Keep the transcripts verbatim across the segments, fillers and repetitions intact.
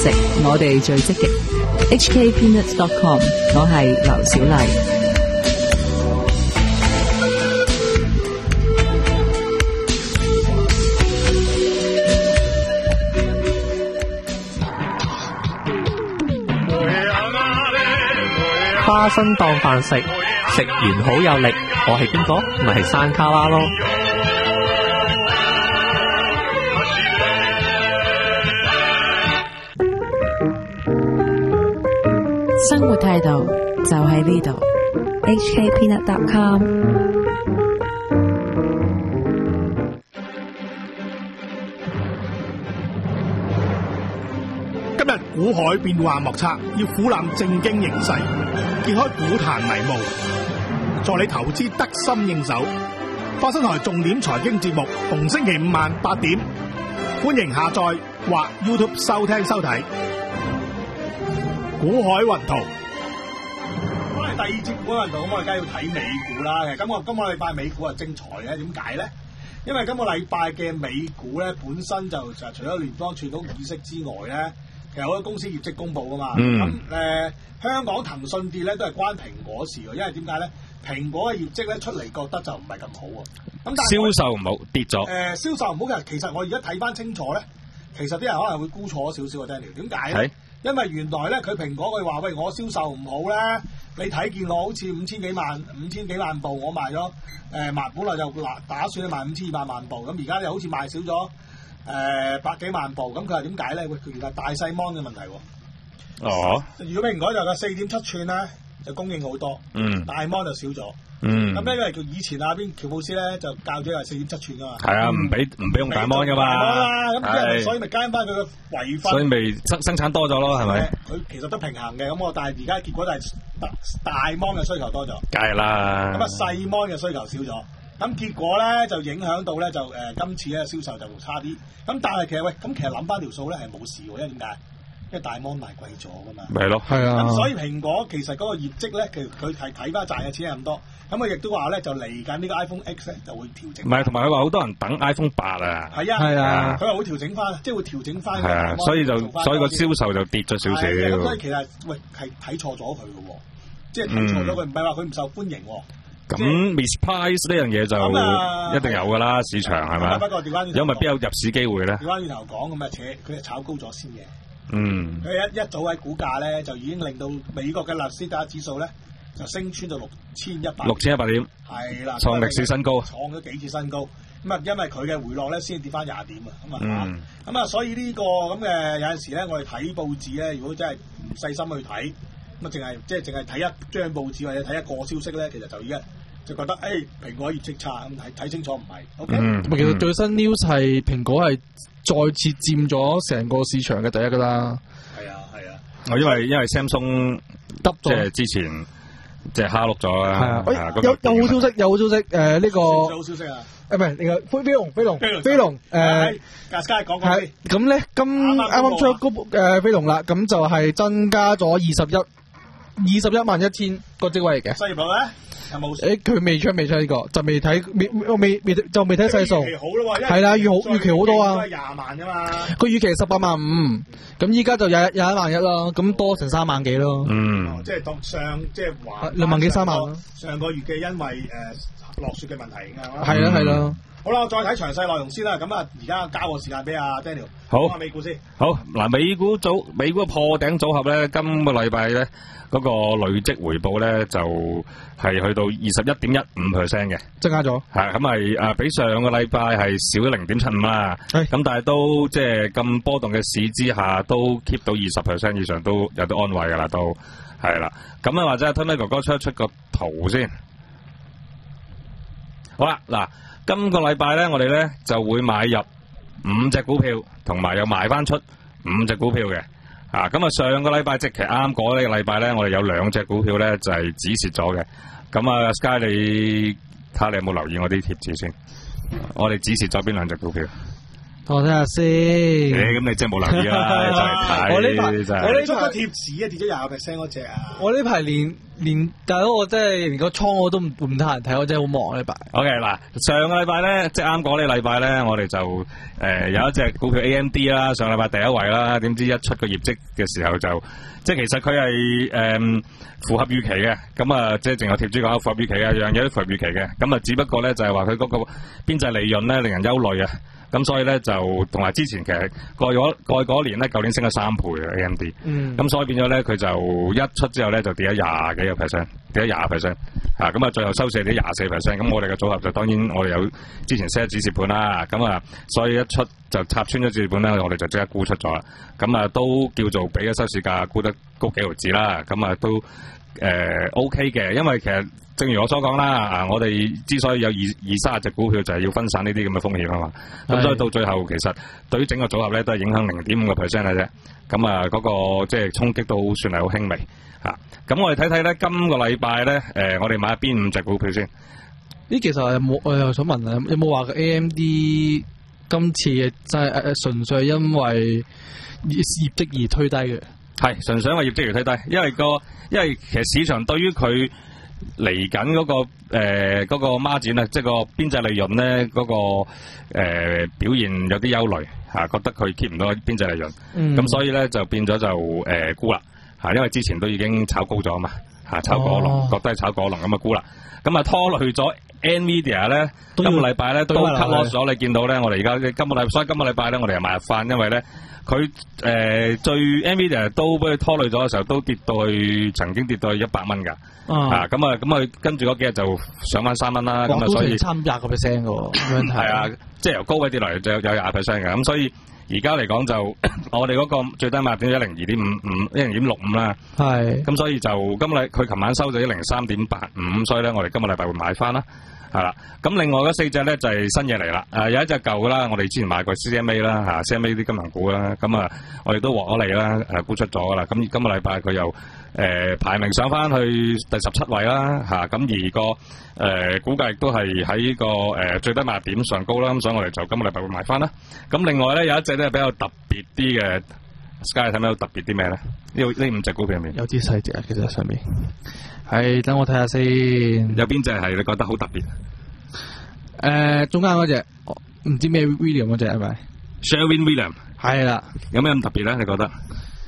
食，我哋最積極。H K Peanuts dot com， 我係劉小麗。 花生當飯食，食完好有力。我係邊個？咪係山卡拉咯。 生活態度就喺呢度。H K Peanut dot com。 今日股海變幻莫測，要俯瞰正經形勢，揭開股壇迷霧，助你投資得心應手。花生台重點財經節目，逢星期五晚八點，歡迎下載或 YouTube 收聽收睇。股海雲圖，我哋第二節股海雲圖，咁我哋梗係要睇美股啦。其實今個今個禮拜美股係精彩嘅，點解咧？因為今個禮拜嘅美股咧，本身就就除咗聯邦儲備局議息之外咧，其實好多公司業績公佈噶嘛。咁誒、嗯呃，香港騰訊跌咧都係關蘋果事喎，因為點解咧？蘋果嘅業績咧出嚟覺得就唔係咁好喎。咁但係銷售唔好跌咗。誒、 呃，銷售唔好嘅，其實我而家睇翻清楚咧，其實啲人可能會估錯少少嘅 Daniel。點解咧？因為原來咧，佢蘋果佢話喂，我銷售唔好咧，你睇見我好似五千幾萬五千幾萬部，我賣咗誒賣，本來就打算賣五千二百萬部，咁而家又好似賣少咗誒、呃、百幾萬部，咁佢係點解咧？喂，佢原來大細 mon 嘅問題喎。哦。如果蘋果就個四點七寸咧，就供應好多，嗯，大 mon 就少咗。嗯，咁咧因為叫以前啊邊喬布斯咧就教咗係四點七寸噶嘛，係啊，唔俾唔俾用大 mon 噶嘛，咁係，所以咪加翻佢嘅遺分， 所以咪生生產多咗咯，係咪？ 佢其實都平衡嘅，咁我但係而家結果就係大大 mon 嘅需求多咗， 梗係啦， 咁啊細 mon 嘅需求少咗，咁結果咧就影響到咧就誒、呃、今次咧銷售就差啲，咁但係其實喂，咁其實諗翻條數咧係冇事喎，因為點解？因為大 mon 賣貴咗噶嘛， 咪咯，係啊， 咁所以蘋果其實嗰個業績咧，其實佢係睇翻賺嘅錢係咁多，咁佢亦都話咧就嚟緊呢個 iPhone X 咧就會調整。唔係， 同埋佢話好多人等 iPhone 八啊。 係啊，係啊，佢話會調整翻，即係會調整翻。係啊， 所以就所以個銷售就跌咗少少。 咁所以其實喂係睇錯咗佢嘅喎，即係睇錯咗佢，唔係話佢唔受歡迎喎。 咁 misprice 呢樣嘢就一定有㗎啦，市場係咪？ 不過調翻轉頭， 因為邊有入市機會咧？ 調翻轉頭講咁啊，扯佢係炒高咗先嘅。 嗯， 佢一一早喺股價咧，就已經令到美國嘅納斯達克指數咧就升穿到六千一百， 六千一百點， 係啦， 創歷史新高， 創咗幾次新高。咁啊，因為佢嘅回落咧，先跌翻廿點啊。咁啊，咁、嗯、啊，所以呢、這個咁嘅有陣時咧，我哋睇報紙咧，如果真係唔細心去睇，咁啊，淨係即係淨係睇一張報紙或者睇一個消息咧，其實就已經就覺得誒、哎、蘋果業績差，咁睇睇清楚唔係。OK， 嗯、其實最新 news 係蘋果係再次佔咗成個市場嘅第一噶啦。 係啊係啊， 哦，因為因為 Samsung 即係之前即係蝦碌咗啦。 係啊，有有好消息，有好消息。誒、呃、呢、這個好消息啊！ 誒唔係，呢個飛飛龍飛龍飛龍誒， 格斯講講先。 咁咧，今啱啱出高誒飛龍啦，咁就係增加咗二十一二十一萬一千個職位嚟嘅。 失業率咧？有冇？ 誒，佢未出未出呢個，就未睇未未未就未睇細數。 預期好咯喎， 係啦，預好預期好多啊。 廿萬噶嘛。 佢預期係十八萬五，咁依家就廿廿一萬一啦，咁多成三萬幾咯。 嗯，即係當上即係話兩萬幾三萬。 上個月嘅因為誒落雪嘅問題㗎嘛。 係啦係啦。 好啦，我再睇詳細內容先啦。咁啊，而家交個時間俾阿 Daniel。 好。 講下美股先。 好嗱，美股組美股嘅破頂組合咧，今個禮拜咧。嗰個累積回報咧就係、是、去到二十一點一五 percent 嘅， 增加咗， 係咁係誒比上個禮拜係少咗零點七五啦，咁但係都即係咁波動嘅市之下，都 keep 到二十 percent 以上，都有啲安慰㗎啦，都係啦。咁啊，或者 Tony 哥哥出一出個圖先，好啦，嗱，今個禮拜咧，我哋咧就會買入五隻股票，同埋又賣翻出五隻股票嘅。啊，咁啊，上個禮拜即係啱嗰呢個禮拜咧，我哋有兩隻股票咧就係止蝕咗嘅。咁啊 ，Sky 你睇下你有冇留意我啲貼紙先？我哋止蝕咗邊兩隻股票？ 我睇下先。 誒，咁你真係冇留意啦，就係睇。 我呢排我呢出個貼紙啊，跌咗廿個 percent 嗰隻啊。 我呢排連連大佬我真係連個倉我都唔唔得閒睇，我真係好忙呢禮拜。 OK 嗱，上個禮拜咧，即係啱講呢禮拜咧，我哋就誒、呃、有一隻股票 A M D 啦，上禮拜第一位啦，點知一出個業績嘅時候就，即係其實佢係誒符合預期嘅，咁啊即係淨有貼紙講符合預期嘅，樣嘢都符合預期嘅，咁啊只不過咧就係話佢嗰個邊際利潤咧令人憂慮啊。咁所以咧就同埋之前其實過咗過去嗰年咧，舊年升咗三倍嘅 A M D，嗯，咁所以變咗咧佢就一出之後咧就跌咗廿幾個 percent，跌咗廿 percent，啊，咁啊最後收市跌廿四 percent，咁我哋嘅組合就當然我哋有之前 set 止蝕盤啦，咁啊所以一出就插穿咗止蝕盤咧，我哋就即刻沽出咗啦，咁啊都叫做俾咗收市價沽得高幾毫子啦，咁啊都誒、呃、OK 嘅，因為其實。正如我所講啦，啊，我哋之所以有二二三十隻股票，就係要分散呢啲咁嘅風險啊嘛。咁所以到最後，其實對於整個組合咧，都係影響零點五個 percent 嘅啫。咁啊，嗰個即係衝擊都算係好輕微嚇。咁我哋睇睇咧，今個禮拜咧，誒，我哋買邊五隻股票先？ 呢其實有冇我又想問啊，有冇話個 A M D 今次真係誒純粹係因為業績而推低嘅？ 係純粹因為業績而推低，因為個因為其實市場對於佢。嚟緊嗰個誒嗰、呃那個孖展啊，即係個邊際利潤咧，嗰、那個誒、呃、表現有啲憂慮嚇，覺得佢 keep 唔到邊際利潤，咁、嗯、所以咧就變咗就誒沽啦嚇，因為之前都已經炒高咗啊嘛嚇，炒過龍，哦、覺得係炒過龍咁啊沽啦，咁啊拖累咗 Nvidia 咧，今個禮拜咧都 cut loss 咗，你見到咧，我哋而家今個禮，所以今個禮拜咧我哋又買入翻，因為咧。佢誒、呃、最 Nvidia 都俾佢拖累咗嘅時候，都跌到去曾經跌到去一百蚊㗎，啊咁啊咁啊，跟住嗰幾日就上翻三蚊啦，咁啊所以差廿個 percent 嘅喎， 係啊，即係由高位跌落嚟就有廿 percent 嘅，咁所以而家嚟講就我哋嗰個最低賣點一零二點五五一零點六五啦，係，咁所以就今日佢琴晚收咗一零三點八五，所以咧我哋今個禮拜會買翻啦。係啦，咁另外嗰四隻咧就係、是、新嘢嚟啦。誒、呃、有一隻舊噶啦，我哋之前買過 C M A 啦嚇 ，C M A 啲金融股啦，咁啊我哋都獲咗利啦，誒沽出咗噶啦。咁今個禮拜佢又誒、呃、排名上翻去第十七位啦嚇，咁、啊、而個誒、呃、估計亦都係喺個誒、呃、最低賣點上高啦，咁所以我哋就今個禮拜會買翻啦。咁另外咧有一隻咧比較特別啲嘅 Sky 睇咩特別啲咩咧？呢呢五隻股票入面有啲細隻啊，其實上面。係，等我睇下先。 有邊隻係你覺得好特別？誒、 呃，中間嗰隻，唔知咩 William 嗰隻係咪 ？Sherwin William 係啦。 有咩咁特別咧？你覺得？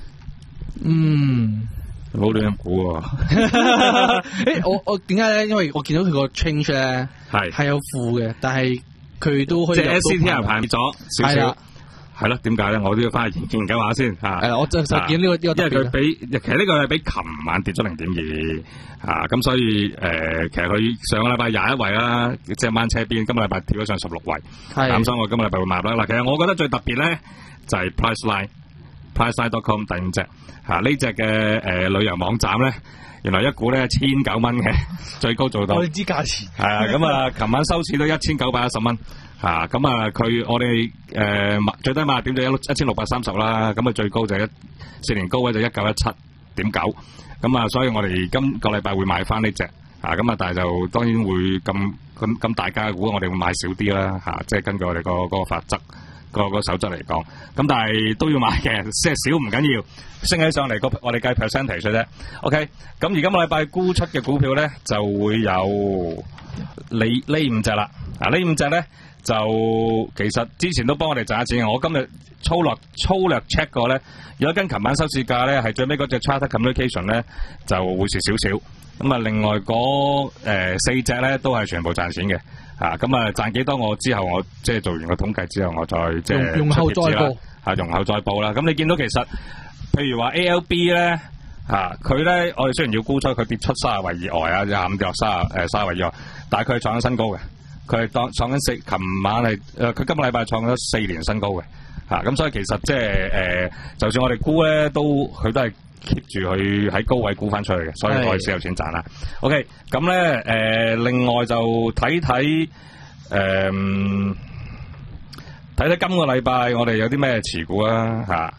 嗯， 冇亂咁估喎。 誒，我我點解咧？因為我見到佢個 change 咧係係有負嘅，但係佢都可以即係 S C T R 排咗少少。係咯，點解咧？我都要翻去研究下先嚇。誒，我就就見呢個呢個，因為佢比其實呢個係比琴晚跌咗零點二嚇，咁所以誒、呃，其實佢上個禮拜廿一位啦，即係掹車邊，今個禮拜跳咗上十六位。係。咁所以我今個禮拜會買啦。嗱，其實我覺得最特別咧就係 Priceline，Priceline dot com 第五隻嚇呢隻嘅誒旅遊網站咧，原來一股咧千九蚊嘅，最高做到。我哋知價錢。係啊，咁啊，琴晚收市都一千九百一十蚊。嚇咁啊！佢我哋誒、呃、最低賣點就一一千六百三十啦，咁啊最高就一四年高位就一九一七點九，咁啊所以我哋今個禮拜會買翻呢隻嚇，咁啊但係就當然會咁咁咁大家嘅股，我哋會買少啲啦嚇，即係根據我哋個個法則個個守則嚟講，咁但係都要買嘅，即係少唔緊要，升起上嚟個我哋計 percentage 啫。OK，咁而今個禮拜沽出嘅股票咧就會有呢呢五隻啦，啊呢五隻咧。就其實之前都幫我哋賺錢，我今日粗略粗略 check 過咧，如果跟琴晚收市價咧，係最尾嗰隻 Charter Communication 咧就會蝕少少。咁啊，另外嗰、呃、四隻咧都係全部賺錢嘅。啊，咁啊賺幾多我之後我即係做完個統計之後，我再即係用後再報。 啊，用後再報啦。咁你見到其實譬如話 A L B 咧，啊佢咧我哋雖然要沽出，佢跌出三十位以外啊，廿五跌落三十誒三十位以外，但係佢係創緊新高嘅。佢係當創緊四，琴晚係誒，佢今個禮拜創咗四年新高嘅，嚇、啊、咁所以其實即係誒，就算我哋估咧，都佢都係 keep 住佢喺高位估翻出去嘅，所以我哋先有錢賺啦。OK，咁咧誒，另外就睇睇誒，睇睇今個禮拜我哋有啲咩持股啊嚇。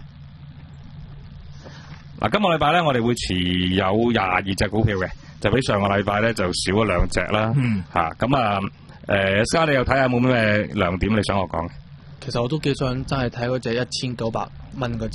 嗱、啊，今個禮拜咧，我哋會持有廿二隻股票嘅。就比上個禮拜咧就少咗兩隻啦，嚇咁、嗯、啊誒，家、呃、你又睇下冇咩亮點你想我講？ 其實我都幾想真係睇嗰隻一千九百蚊嗰隻，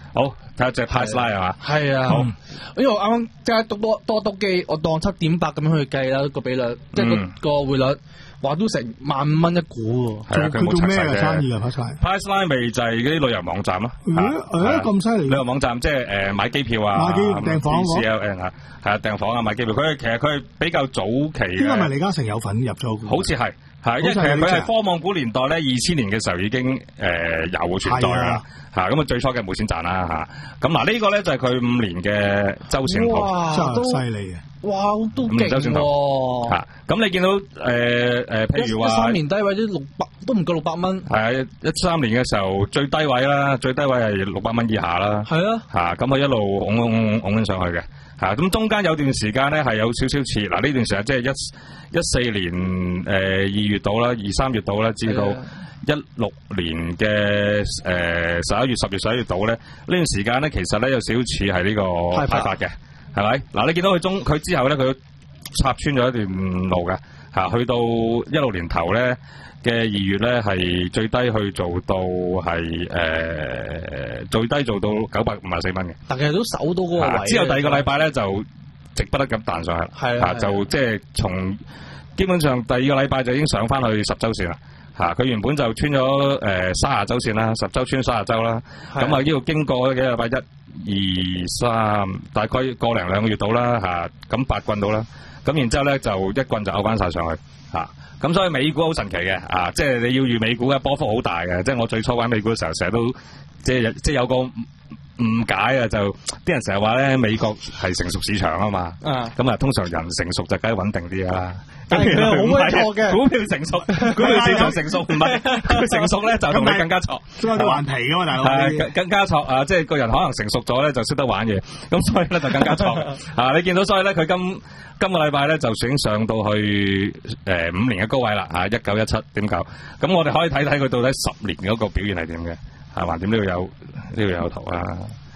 好，睇下隻 price line 係嘛？ 係啊，好，因為我啱啱即係多多多篤機，我當七點八咁樣去計啦個比率，即係個個匯率。話都成萬五蚊一股喎， 佢佢做咩嘅生意啊 ？Price line 咪就係嗰啲旅遊網站咯。 誒咁犀利！ 旅遊網站即係誒買機票啊， 買機訂房嗰 C L N 啊，係啊訂房啊買機票。佢其實佢係比較早期嘅。 呢個咪李嘉誠有份入咗？ 好似係係，因為其實佢係科網股年代咧，二千年嘅時候已經誒、呃、有存在啦。嚇咁啊最初嘅冇錢賺啦嚇。咁嗱呢個咧就係佢五年嘅周線圖， 真係犀利嘅。 哇，都勁喎！ 嚇，咁你見到誒誒、呃，譬如話一三年低位都六百，都唔夠六百蚊。係啊，一三年嘅時候最低位啦，最低位係六百蚊以下啦。係啊，嚇咁啊一路拱拱拱緊上去嘅。嚇咁中間有段時間咧係有少少似嗱呢段時間即係一一四年誒二月度啦，二三月度啦，至到一六年嘅誒十一月、十月、十一月度咧，呢段時間咧其實咧有少少似係呢個派發嘅。係咪？嗱，你見到佢中佢之後咧，佢插穿咗一段路嘅嚇，去到一六年頭咧嘅二月咧，係最低去做到係誒、呃、最低做到九百五十四蚊嘅。 但係都守到嗰個位、啊。 之後第二個禮拜咧就直不得咁彈上去，係啊，就即係從基本上第二個禮拜就已經上翻去十週線啦。嚇！佢原本就穿咗誒三十週線啦，十週穿三十週啦。咁啊，呢度經過幾個禮拜一、二、三，大概個零兩個月到啦嚇。咁八棍到啦。咁然之後咧就一棍就拗翻晒上去嚇。咁所以美股好神奇嘅啊！即係你要預美股嘅波幅好大嘅。即係我最初玩美股嘅時候，成日都即係即係有個誤解啊！就啲人成日話咧美國係成熟市場啊嘛。啊。咁啊，通常人成熟就梗係穩定啲啦。 但係佢係好鬼錯嘅， 股票成熟，股票市場成熟，唔係佢成熟咧就同你更加錯， 都有啲頑皮噶嘛，大佬。 係更加錯啊！即係個人可能成熟咗咧，就識得玩嘢，咁所以咧就更加錯啊！你見到所以咧，佢今今個禮拜咧就已經上到去誒五年嘅高位啦嚇，一九一七點九。咁我哋可以睇睇佢到底十年嗰個表現係點嘅，係嘛？點呢度有呢度有圖啊！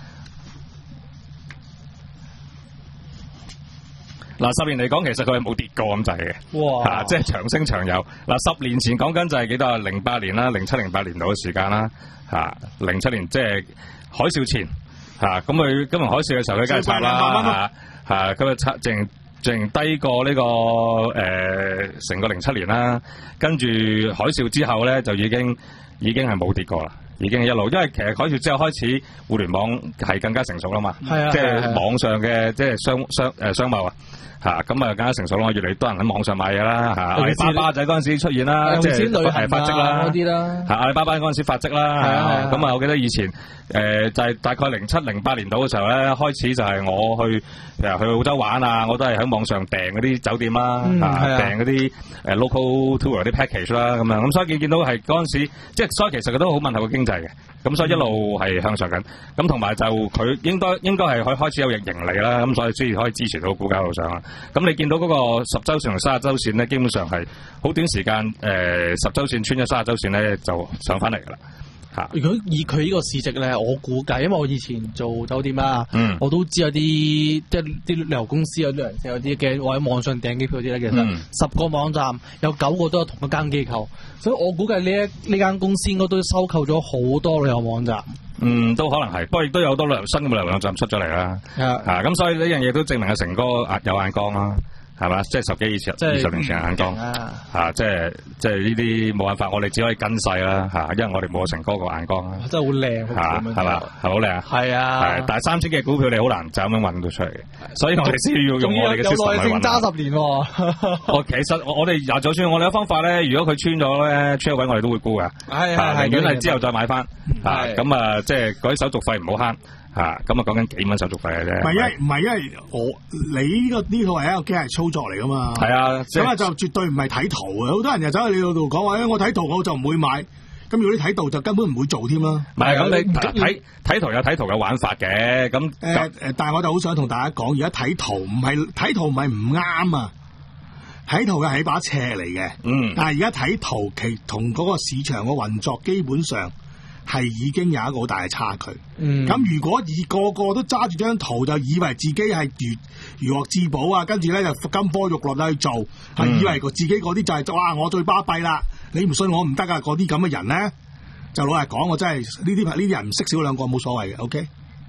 嗱，十年嚟講，其實佢係冇跌過咁滯嘅，哇！啊、即係長升長有。嗱，十年前講緊就係幾多啊？零八年啦，零七零八年度嘅時間啦，嚇零七年即係海嘯前，嚇咁佢金融海嘯嘅時候，佢梗係插啦，嚇嚇咁啊插，淨淨低過呢、呢個誒成、呃、個零七年啦。跟住海嘯之後咧，就已經已經係冇跌過啦。已經一路，因為其實海嘯之後開始互聯網係更加成熟啦嘛，啊、即係網上嘅、啊、即係商商誒、呃、商貿啊。嚇咁啊，更加成熟咯！越嚟越多人喺網上買嘢啦，嚇阿里巴巴仔嗰陣時出現啦，即係誒發跡啦，啲啦嚇阿里巴巴嗰陣時發跡啦，係咁啊！我記得以前誒、呃、就係、是、大概零七零八年度嘅時候咧，開始就係我去譬如去澳洲玩啊，我都係喺網上訂嗰啲酒店啦，嚇、啊、訂嗰啲誒 local tour 啲 package 啦，咁樣咁所以見見到係嗰陣時，即係所以其實佢都好吻合個經濟嘅，咁所以一路係向上緊，咁同埋就佢應該應該係可以開始有盈利啦，咁所以先至可以支持到股價路上啦。咁你見到嗰個十週線同三十週線咧，基本上係好短時間，誒、呃、十週線穿咗三十週線咧，就上翻嚟噶啦嚇。如果以佢呢個市值咧，我估計，因為我以前做酒店啦， 嗯、 我都知有啲即係啲旅遊公司有啲人有啲嘅，我喺網上訂機票啲咧，其實、嗯、十個網站有九個都係同一間機構，所以我估計呢一呢間公司應該都收購咗好多旅遊網站。 嗯，都可能係，不過亦都有好多旅遊新嘅旅遊網站出咗嚟啦。啊，咁所以呢樣嘢都證明阿成哥有眼光啦。係嘛？即係十幾、二十、二十年前嘅眼光嚇，即係即係呢啲冇辦法，我哋只可以跟細啦嚇，因為我哋冇成哥個眼光啦。真係好靚嚇，係嘛？係好靚。係啊，係，但係三千嘅股票你好難就咁樣揾到出嚟嘅，所以我哋先要用我哋嘅system去揾。有耐性揸十年喎。我其實我哋嗱，就算我哋嘅方法咧，如果佢穿咗咧，穿咗位我哋都會沽嘅。係係係，寧願係之後再買翻嚇，咁啊，即係嗰啲手續費唔好慳。嚇，咁啊講緊幾蚊手續費嘅啫。唔係因為唔係因為我你呢個呢套係一個機械操作嚟噶嘛。係啊，咁啊就絕對唔係睇圖嘅。好多人就走去你嗰度講話，誒我睇圖我就唔會買。咁如果你睇圖就根本唔會做添啦。唔係咁你睇睇圖有睇圖嘅玩法嘅。咁誒誒，但係我就好想同大家講，而家睇圖唔係睇圖唔係唔啱啊。睇圖嘅係把尺嚟嘅。嗯。但係而家睇圖其同嗰個市場嘅運作基本上係已經有一個好大嘅差距。嗯，咁如果以個個都揸住張圖就以為自己係如如獲至寶啊，跟住咧就金科玉律去做，係、嗯、以為個自己嗰啲就係、是、哇我最巴閉啦，你唔信我唔得噶，嗰啲咁嘅人咧就老實講，我真係呢啲呢啲人唔識少兩個冇所謂嘅 ，OK。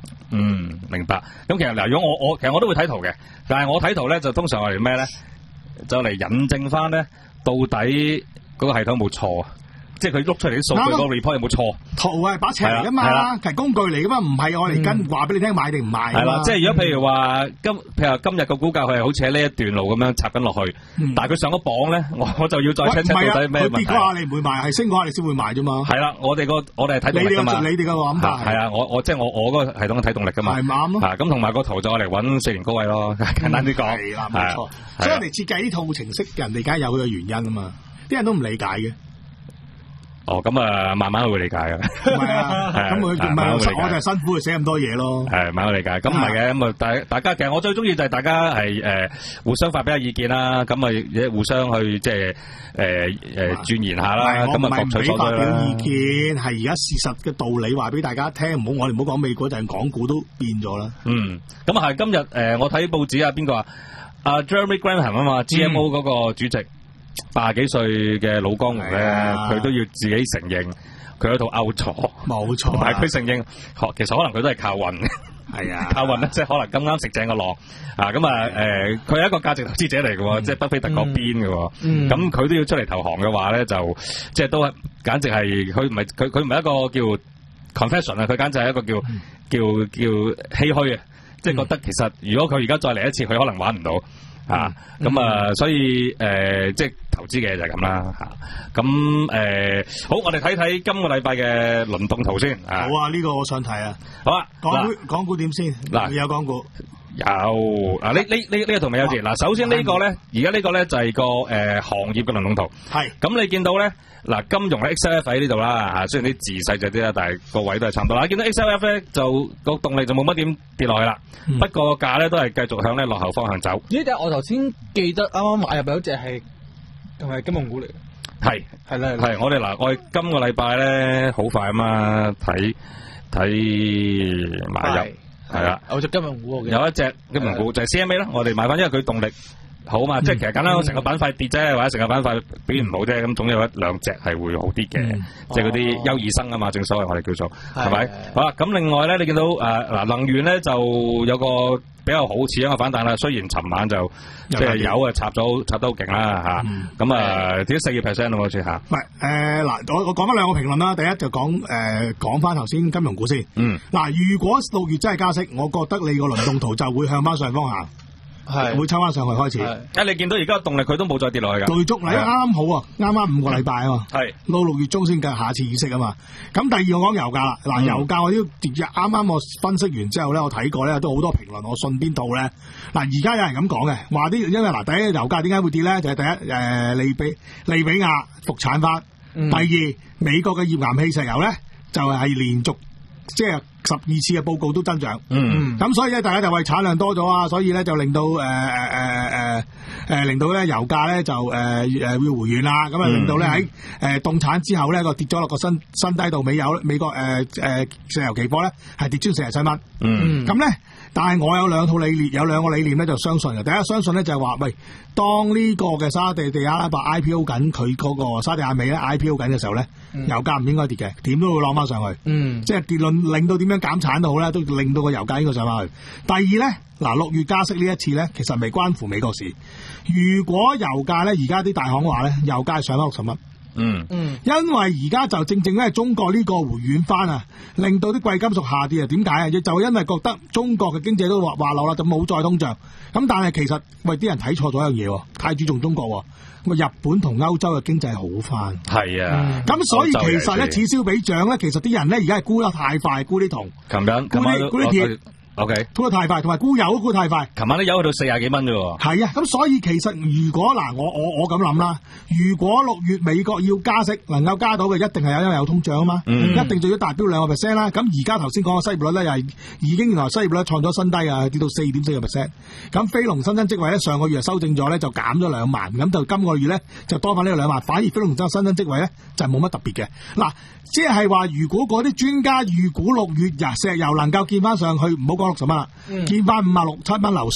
嗯，明白。咁其實嗱，如果我我其實我都會睇圖嘅，但係我睇圖咧就通常我嚟咩咧，就嚟引證翻咧到底嗰個系統有冇錯。即係佢碌出嚟啲數據個 report 有冇錯？ 圖係把尺嚟噶嘛，其實工具嚟噶嘛，唔係我嚟跟話俾你聽買定唔買。 係啦，即係如果譬如話今譬如話今日個股價佢係好似喺呢一段路咁樣插緊落去，嗯、但係佢上咗榜咧，我我就要再 check check 到底咩問題。佢跌嗰下你唔會買，係升嗰下你先會買啫嘛。係啦，我哋個我哋係睇動力噶嘛。你哋嘅諗法係啊，我我即係我我嗰個系統嘅睇動力噶嘛。係啱咯。咁同埋個圖就我嚟揾四年高位咯，簡單啲講。係啦，冇錯。所以人哋設計呢套程式，人哋梗係有佢嘅原因啊嘛。啲人都唔理解嘅。哦，咁啊，慢慢會理解嘅。係啊，咁佢唔係我就係辛苦去寫咁多嘢咯。係，慢慢理解。咁唔係嘅，咁啊，大大家其實我最中意就係大家係誒互相發表下意見啦，咁啊，互相去即係誒誒鑽研下啦。咁啊，各取所需啦。唔係發表意見，係而家事實嘅道理話俾大家聽，唔好我哋唔好講美股，就係港股都變咗啦。嗯，咁啊係今日誒，我睇報紙啊，邊個啊？阿 Jeremy Grantham 啊嘛 ，G M O 嗰個主席。八十幾歲嘅老江湖咧，佢、啊、都要自己承認佢喺度勾錯，冇錯、啊。同埋佢承認，其實可能佢都係靠運，係啊，靠運咧，即係可能咁啱食正個浪啊。咁啊，誒，佢係一個價值投資者嚟嘅，嗯、即係巴菲特嗰邊嘅。咁佢、嗯、都要出嚟投降嘅話咧，就即係都係，簡直係佢唔係佢佢唔係一個叫 confession 啊，佢簡直係一個叫、嗯、叫叫唏噓啊，即係覺得其實如果佢而家再嚟一次，佢可能玩唔到。啊，咁、嗯、啊，嗯、所以誒、呃，即係投資嘅就係咁啦，吓、啊，咁誒、呃，好，我哋睇睇今個禮拜嘅輪動圖先。啊好啊，呢、這個我想睇啊。好啊，港股港股點先？嗱，有港股。有嗱，呢呢呢呢個圖未有字。嗱，首先呢個咧，而家呢個咧就係個誒行業嘅輪動圖。係。咁你見到咧，嗱，金融 X L F 喺呢度啦，吓，雖然啲字細隻啲啦，但係個位都係差唔多。嗱，見到 X L F 咧就個動力就冇乜點跌落去啦。嗯、不過價咧都係繼續向咧落後方向走。呢隻我頭先記得啱啱買入有隻係係金融股嚟嘅。係係啦係。我哋嗱，我哋今個禮拜咧好快啊嘛，睇睇買入。係啦，有隻金融股，有一隻金融股就係 C M A 啦。我哋買翻，因為佢動力好嘛，即係其實簡單講，成個板塊跌啫，或者成個板塊表現唔好啫，咁總有一兩隻係會好啲嘅，即係嗰啲優異生啊嘛，正所謂我哋叫做係咪？好啦，咁另外咧，你見到誒嗱能源咧就有個比較好似一個反彈啦，雖然尋晚就即係油啊插咗插得好勁啦嚇，咁啊跌咗四個 percent 咯好似嚇。唔係誒嗱，我我講翻兩個評論啦。第一就講誒講翻頭先金融股先。嗯。嗱，如果六月真係加息，我覺得你個輪動圖就會向翻上方行。係會抽翻上去開始，啊！你見到而家動力佢都冇再跌落去噶，累足嚟啱啱好啊，啱啱五個禮拜啊嘛，係到六月中先計下次議息啊嘛。咁第二我講油價啦，嗱、嗯、油價我都啱啱我分析完之後咧，我睇過咧都好多評論，我信邊度咧？嗱而家有人咁講嘅，話啲因為嗱第一油價點解會跌咧？就係、是、第一誒、呃、利比利比亞復產翻，嗯、第二美國嘅頁岩氣石油咧就係、是、連續即係。十二次嘅報告都增長，嗯，咁所以咧，大家就為產量多咗啊，所以咧就令到誒誒誒誒誒，令到咧油價咧就誒誒、呃、會回軟啦，咁啊令到咧喺誒凍產之後咧個跌咗落個新新低度，美油美國誒誒石油期貨咧係跌穿四十七蚊，嗯，咁咧，但係我有兩套理念，有兩個理念咧就相信嘅，第一相信咧就係話，喂，當呢個嘅沙地地阿拉伯 I P O 緊，佢嗰個沙地阿美咧 I P O 緊嘅時候咧，嗯、油價唔應該跌嘅，點都會攞翻上去，嗯，即係結論令到點樣減產都好咧，都令到個油價應該上翻去。第二咧，嗱六月加息呢一次咧，其實未關乎美國事。如果油價咧，而家啲大行話咧，油價上翻六十蚊。嗯嗯，因為而家就正正咧，中國呢個回軟翻啊，令到啲貴金屬下跌啊。點解啊？就因為覺得中國嘅經濟都滑滑落啦，就冇再通脹。咁但係其實喂啲人睇錯咗一樣嘢，太注重中國。咁日本同歐洲嘅經濟好翻。係啊，咁、嗯、所以其實咧，此消彼長咧，其實啲人咧而家係沽得太快，沽啲銅，琴日沽啲沽啲鐵。O K，沽得太快，同埋沽油都沽太快。琴晚啲油去到四廿幾蚊啫喎。係啊，咁所以其實如果嗱，我我我咁諗啦，如果六月美國要加息，能夠加到嘅一定係因為有通脹啊嘛，嗯、一定就要達標兩個 percent 啦。咁而家頭先講嘅失業率咧，又係已經原來失業率創咗新低啊，跌到四點四個 percent。咁非農新增職位咧，上個月修正咗咧，就減咗兩萬，咁就今個月咧就多翻呢個兩萬，反而非農新增職位咧就冇乜特別嘅。嗱，即係話如果嗰啲專家預估六月日石油能夠見翻上去，唔好講六十蚊啦，見翻五啊六七蚊樓上，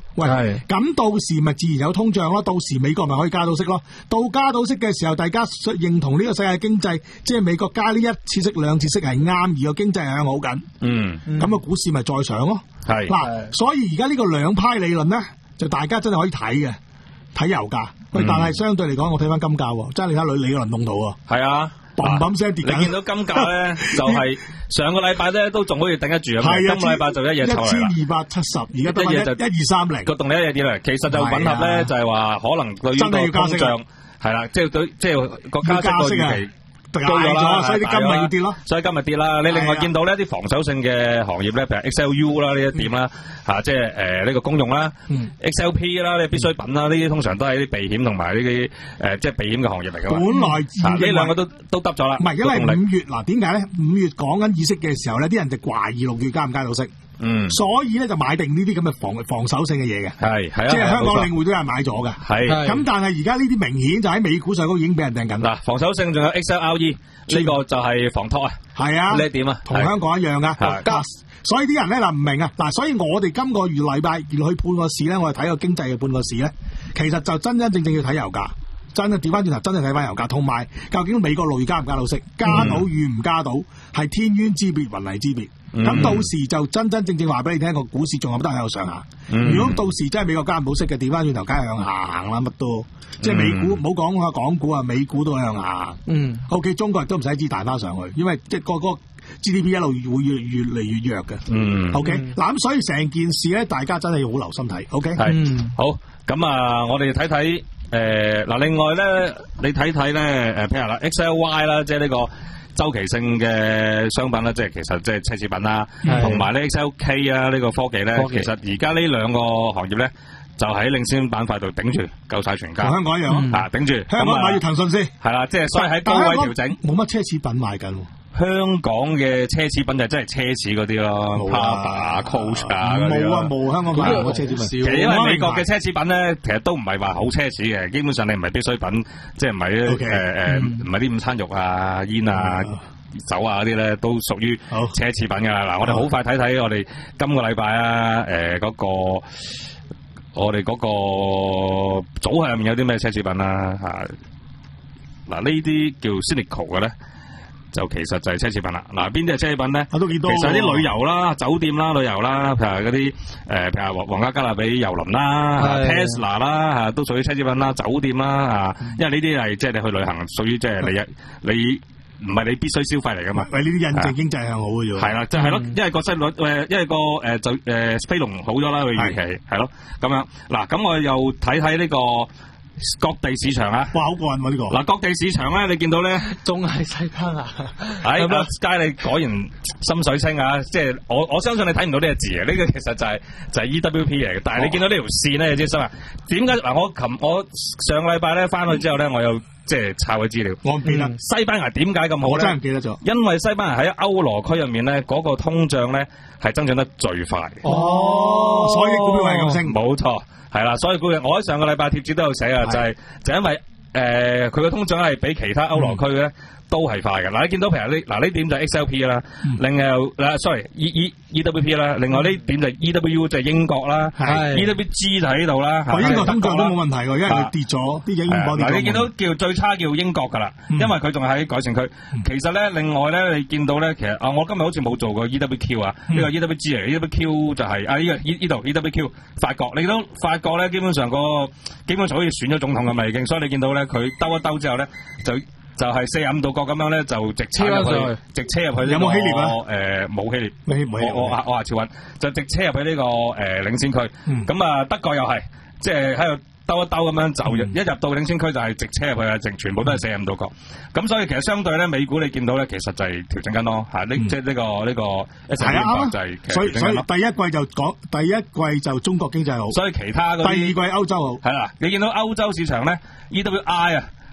喂，咁到時咪自然有通脹咯，到時美國咪可以加到息咯。到加到息嘅時候，大家認同呢個世界經濟，即係美國加呢一次息、兩次息係啱，而個經濟係向好緊。嗯，咁個股市咪再上咯。係嗱，所以而家呢個兩派理論咧，就大家真係可以睇嘅，睇油價。喂、嗯，但係相對嚟講，我睇翻金價，真係你睇你個輪動圖喎。係啊。砰砰聲跌， 你見到金價咧，就係上個禮拜咧都仲可以頂得住啊！今個禮拜就一夜抽嚟啦，一千二百七十，而家一夜就一二三零，個動力一夜跌嚟。其實就吻合咧，就係話可能對於個通脹係啦，即係對即係個加息個預期高咗啦， 所以啲金咪要跌咯。 所以今日跌啦。你另外見到呢啲防守性嘅行業咧，譬如 X L U 啦呢一點啦，嚇即係誒呢個公用啦 ，X L P 啦，呢必需品啦，呢啲通常都係啲避險同埋呢啲誒即係避險嘅行業嚟㗎嘛。 本來呢兩個都都得咗啦。 唔係，因為五月嗱點解咧？五月講緊議息嘅時候咧，啲人就懷疑六月加唔加到息。嗯，所以咧就買定呢啲咁嘅防防守性嘅嘢嘅，係係啊，即係香港領匯都有人買咗嘅，係咁，但係而家呢啲明顯就喺美股上高已經俾人訂緊嗱，防守性仲有 X L R E 呢個就係防託啊，係啊，呢點啊， 同香港一樣噶，所以啲人咧嗱唔明啊，嗱，所以我哋今個月禮拜要去判個市咧，我哋睇個經濟嘅判個市咧，其實就真真正正要睇油價。真係調翻轉頭，真係睇翻油價，同埋究竟美國六月加唔加到息，加到與唔加到，係天淵之別，雲泥之別。咁、嗯、到時就真真正正話俾你聽，個股市仲有得喺度上下。嗯、如果到時真係美國加唔到息嘅，調翻轉頭梗係向下行啦，乜都。即係美股，唔好講下港股啊，美股都向下。嗯。O K， 中國亦都唔使知彈翻上去，因為即係個個 G D P 一路會越越嚟越弱嘅。嗯。O K，嗱咁所以成件事咧，大家真係要好留心睇。O K。係。嗯。 好，咁啊，我哋睇睇。誒，嗱，另外咧，你睇睇咧，誒，譬如啦 X L Y 啦，即係呢個周期性嘅商品啦，即係其實即係奢侈品啦，同埋咧 X L K 啊呢個科技咧，其實而家呢兩個行業咧，就喺領先板塊度頂住，夠晒全家。 同香港一樣啊，頂住。 香港買要騰訊先。 係啦，即係所以喺高位調整。 冇乜奢侈品賣緊。 香港嘅奢侈品就真係奢侈嗰啲咯 Prada、Coach 啊嗰啲冇啊冇，香港買冇奢侈品。其實因為美國嘅奢侈品咧，其實都唔係話好奢侈嘅，基本上你唔係必需品，即係唔係誒誒唔係啲午餐肉啊、煙啊、酒啊嗰啲咧，都屬於奢侈品㗎啦。嗱，我哋好快睇睇我哋今個禮拜啊，誒嗰個我哋嗰個組合入面有啲咩奢侈品啦嚇。嗱，呢啲叫 Cynical 嘅咧。就其實就係奢侈品啦，嗱邊啲係奢侈品咧？我都見到，其實啲旅遊啦、酒店啦、旅遊啦，譬如嗰啲誒，譬如皇家加勒比郵輪啦、Tesla 啦嚇，都屬於奢侈品啦。酒店啦嚇，因為呢啲係即係你去旅行，屬於即係你你唔係你必須消費嚟噶嘛。喂，呢啲印證經濟向好嘅啫。係啦，即係咯，因為個息率誒，因為個誒就誒飛龍好咗啦，佢預期係咯咁樣。嗱，咁我又睇睇呢個。各地市場啊， 哇，好過癮喎呢個！ 嗱，各地市場咧，你見到咧， 仲係西班牙。 係阿佳，你果然心水清啊！即係我我相信你睇唔到呢個字啊，呢個其實就係就係 E W P 嚟嘅。但係你見到呢條線咧，你知心啊？點解嗱？我琴我上個禮拜咧翻去之後咧，我又即係查佢資料。我唔記得西班牙點解咁好咧？我真係唔記得咗。因為西班牙喺歐羅區入面咧，嗰個通脹咧係增長得最快。哦， 所以股票係咁升。 冇錯。係啦，所以估計我喺上個禮拜貼紙都有寫啊，就係就因為誒佢個通脹係比其他歐羅區咧都係快嘅。嗱，你見到譬如呢嗱呢點就係 X L P 啦，另外嗱 sorry E E E W P 啦，另外呢點就係 E W 就係英國啦 ，E W G 就喺度啦。 英國通脹都冇問題喎，因為佢跌咗啲英鎊跌咗。 嗱，你見到叫最差叫英國㗎啦，因為佢仲係喺改善區。其實咧，另外咧，你見到咧，其實啊，我今日好似冇做過 E W Q 啊，呢個 E W G 嚟 ，E W Q 就係啊呢個呢呢度 E W Q 法國。你都法國咧，基本上個基本上好似選咗總統咁啦已經，所以你見到咧，佢兜一兜之後咧，就就係四十五度角咁樣咧，就直車入去，直車入去。有冇希臘啊？誒，冇希臘。我我我話朝運就直車入去呢個誒領先區。咁啊，德國又係即係喺度兜一兜咁樣就一入到領先區就係直車入去啊，直全部都係四十五度角。咁所以其實相對咧，美股你見到咧，其實就係調整緊咯嚇。呢即係呢個呢個一成一百就係所以所以第一季就講第一季就中國經濟好， 所以其他嗰啲第二季歐洲好。 係啦，你見到歐洲市場咧 E W I 啊。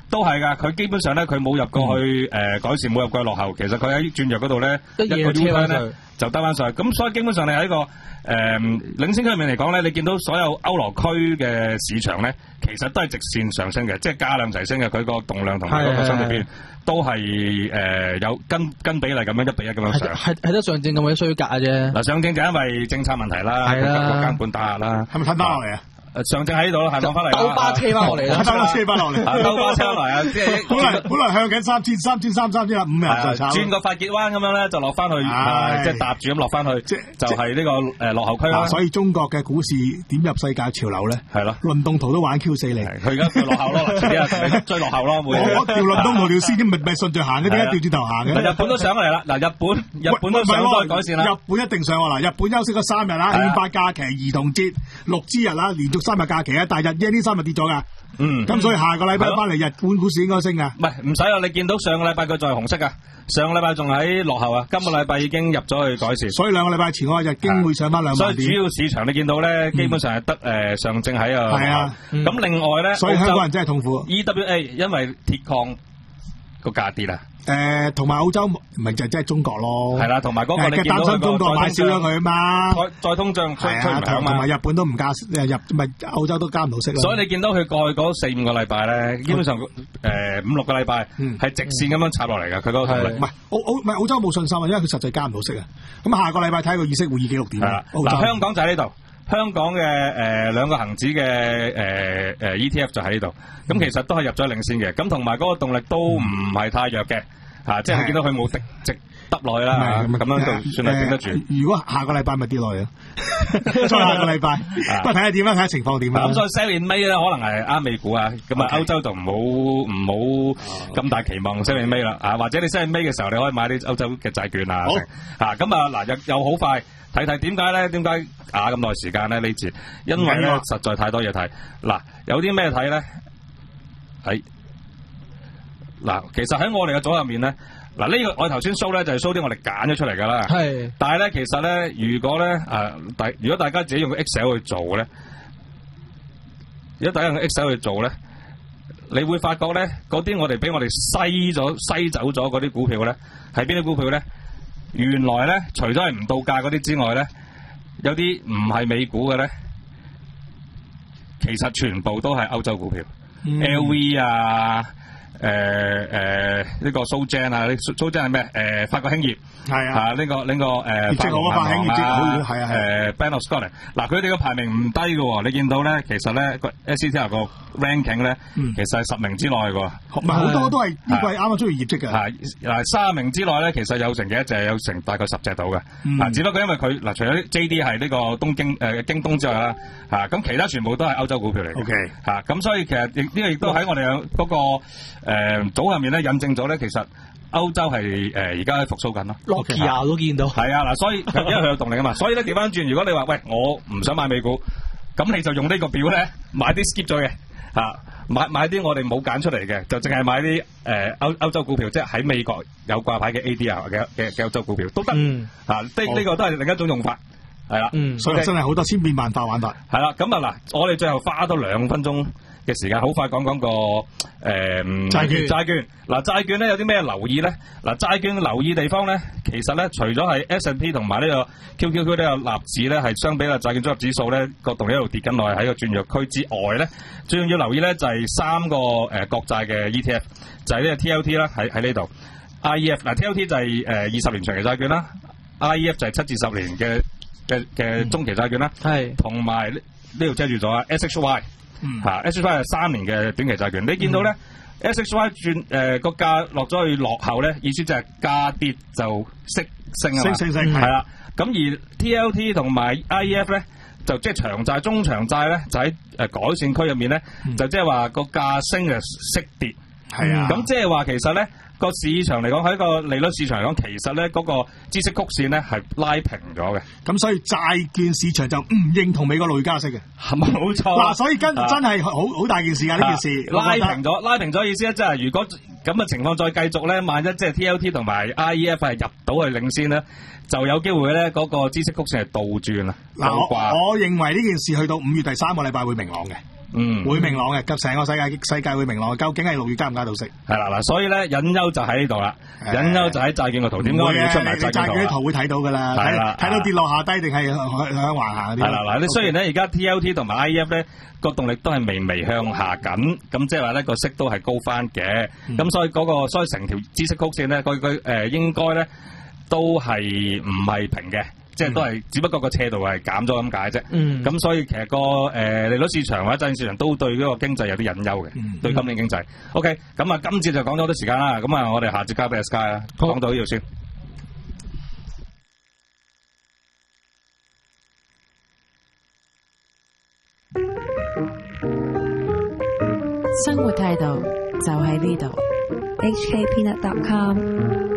都係噶，佢基本上咧，佢冇入過去誒、嗯呃、改善，冇入過去落後。其實佢喺轉弱嗰度咧，一個 U turn 咧就得翻上去。咁所以基本上你喺一個誒、呃、領先區入面嚟講咧，你見到所有歐羅區嘅市場咧，其實都係直線上升嘅，即係加量齊升嘅。佢個動量同埋嗰個相對邊都係誒、呃、有跟跟比例咁樣一比一咁樣上。係係得上證咁嘅衰格啫。嗱，上證就因為政策問題啦，個監管打壓啦，係咪吞翻落嚟啊？上證喺呢度咯，係攞翻嚟，兜巴車翻落嚟啦，兜巴車翻落嚟，兜巴車落嚟啊！即係本來本來向緊三千三千三三千啦，五日就炒，轉個發結彎咁樣咧，就落翻去，即係搭住咁落翻去，即就係呢個誒落後區啦。所以中國嘅股市點入世界潮流咧？係咯，輪動圖都玩 Q 四你，佢而家佢落後咯，遲啲啊追落後咯，每我條輪動圖條線咪咪順住行嘅，點解調轉頭行嘅？日本都上嚟啦，嗱日本日本都上咗改善啦，日本一定上喎嗱，日本休息咗三日啦，憲法假期、兒童節、六之日啦，連續三日假期啊，但係日圓呢三日跌咗噶，嗯，咁所以下個禮拜翻嚟日本股市應該升噶。唔係唔使啦，你見到上個禮拜佢仲係紅色噶，上個禮拜仲喺落後啊，今個禮拜已經入咗去改善。所以兩個禮拜前我日經會上翻兩萬點。所以主要市場你見到咧，基本上係得誒上證喺啊。係啊，咁另外咧，所以香港人真係痛苦。E W A 因為鐵礦個價跌啦。誒，同埋澳洲咪就即係中國咯，係啦，同埋嗰個你見到擔心中國買少咗佢啊嘛，再再通脹吹吹唔響嘛，同埋日本都唔加，誒日咪澳洲都加唔到息啦。所以你見到佢過去嗰四五個禮拜咧，基本上誒五六個禮拜係直線咁樣插落嚟㗎，佢嗰個動力唔係澳澳唔係澳洲冇信心啊，因為佢實際加唔到息啊。咁下個禮拜睇個議息會議記錄點啊？嗱，香港就喺呢度，香港嘅誒兩個恆指嘅誒誒 E T F 就喺呢度，咁其實都係入咗領先嘅，咁同埋嗰個動力都唔係太弱嘅。啊！即係見到佢冇直直耷落去啦，咁樣就算係頂得住。如果下個禮拜咪跌落去啊，再下個禮拜，不過睇下點啦，睇下情況點啦。咁所以 sell in May 咧，可能係啱美股啊。咁啊，歐洲就唔好唔好咁大期望 sell in May 啦。啊，或者你 sell in May 嘅時候，你可以買啲歐洲嘅債券啊。好。啊，咁啊嗱，又又好快睇睇點解咧？點解啊咁耐時間咧呢節？因為咧實在太多嘢睇。嗱，有啲咩睇咧？係。嗱，其實喺我哋嘅組入面咧，嗱、這、呢個我頭先 show 咧就係 show 啲我哋揀咗出嚟噶啦。係，但係咧其實咧，如果咧誒，大、呃、如果大家自己用 Excel 去做咧，如果大家用 Excel 去做咧，你會發覺咧，嗰啲我哋俾我哋篩咗篩走咗嗰啲股票咧，係邊啲股票咧？原來咧，除咗係唔到價嗰啲之外咧，有啲唔係美股嘅咧，其實全部都係歐洲股票、嗯、，L V 啊。誒誒呢個蘇珍啊，蘇珍係咩？誒法國興業係啊，呢個呢個誒法國銀行啊，係啊誒 Bank of Scotland 嗱，佢哋嘅排名唔低嘅喎，你見到咧，其實咧個 S C T R 個 ranking 咧，其實係十名之內嘅喎，唔係好多都係呢個係啱啱出完業績嘅。係嗱，三名之內咧，其實有成幾多隻？有成大概十隻到嘅。嗱，只不過因為佢嗱，除咗 J D 係呢個東京誒京東之外啦，嚇咁其他全部都係歐洲股票嚟嘅。OK 嚇咁，所以其實亦呢個亦都喺我哋嗰個。誒、呃、組入面咧印證咗咧，其實歐洲係誒而家復甦緊咯。Nokia 都見到。係啊，嗱，所以因為佢有動力啊嘛，所以咧調翻轉，如果你話喂我唔想買美股，咁你就用呢個表咧買啲 skip 咗嘅嚇，買買啲我哋冇揀出嚟嘅，就淨係買啲誒、呃、歐歐洲股票，即係喺美國有掛牌嘅 A D R 嘅嘅嘅歐洲股票都得。嗯。嚇、啊，呢、這、呢個都係另一種用法，係啦。嗯。所以真係好多千變萬化玩法。係啦，咁啊嗱，我哋最後花多兩分鐘嘅時間，好快講講個誒、呃、債券。債券嗱，債券咧有啲咩留意咧？嗱，債券留意地方咧，其實咧除咗係 S and P 同埋呢個 Q Q Q 呢個納指咧，係相比啦債券綜合指數咧個動力一路跌緊落去喺個轉弱區之外咧，最重要留意咧就係、是、三個誒、呃、國債嘅 E T F， 就係呢個 T L T 啦，喺喺呢度 I E F 嗱 T L T 就係誒二十年長期債券啦 ，I E F 就係七至十年嘅嘅嘅中期債券啦，係同埋呢度遮住咗啊 S H Y。嗯，吓 S H Y 係三年嘅短期債券，你見到咧、嗯、S H Y 轉誒個價落咗去落後咧，意思就係價跌就息升啊嘛，升升升係啦。咁而 T L T 同埋 I E F 咧，就即係長債、中長債咧，就喺誒改善區入面咧、嗯，就即係話個價升嘅息跌，係啊。咁即係話其實咧個市場嚟講喺個利率市場嚟講，其實咧嗰個孳息曲線咧係拉平咗嘅。咁所以債券市場就唔認同美國累加息嘅，係咪冇錯？嗱，所以跟真係好好大件事啊！呢件事拉平咗，拉平咗意思咧，即係如果咁嘅情況再繼續咧，萬一即係 T L T 同埋 I E F 係入到去領先咧，就有機會咧嗰個孳息曲線係倒轉啦。嗱，我我認為呢件事去到五月第三個禮拜會明朗嘅。 嗯， 會明朗嘅，及成個世界世界會明朗。究竟係六月加唔加到息？ 係啦嗱，所以咧隱憂就喺呢度啦，隱憂就喺債券個圖。點解要出埋債券圖？ 債券圖會睇到噶啦，係啦，睇到跌落下低定係向橫行啲。係啦嗱，你雖然咧而家 T L T 同埋 I E F 咧個動力都係微微向下緊，咁即係話咧個息都係高翻嘅，咁、嗯、所以嗰、那個所以成條孳息曲線咧，佢佢誒應該咧都係唔係平嘅。即係都係，只不過個斜度係減咗咁解啫。嗯。咁所以其實個誒利率市場或者債券市場都對呢個經濟有啲隱憂嘅，嗯、對今年經濟。OK，咁啊，今次就講咗好多時間啦。咁啊，我哋下節交俾阿 Sky 啦，講到呢度先。 生活態度就喺呢度。H K Peanut dot com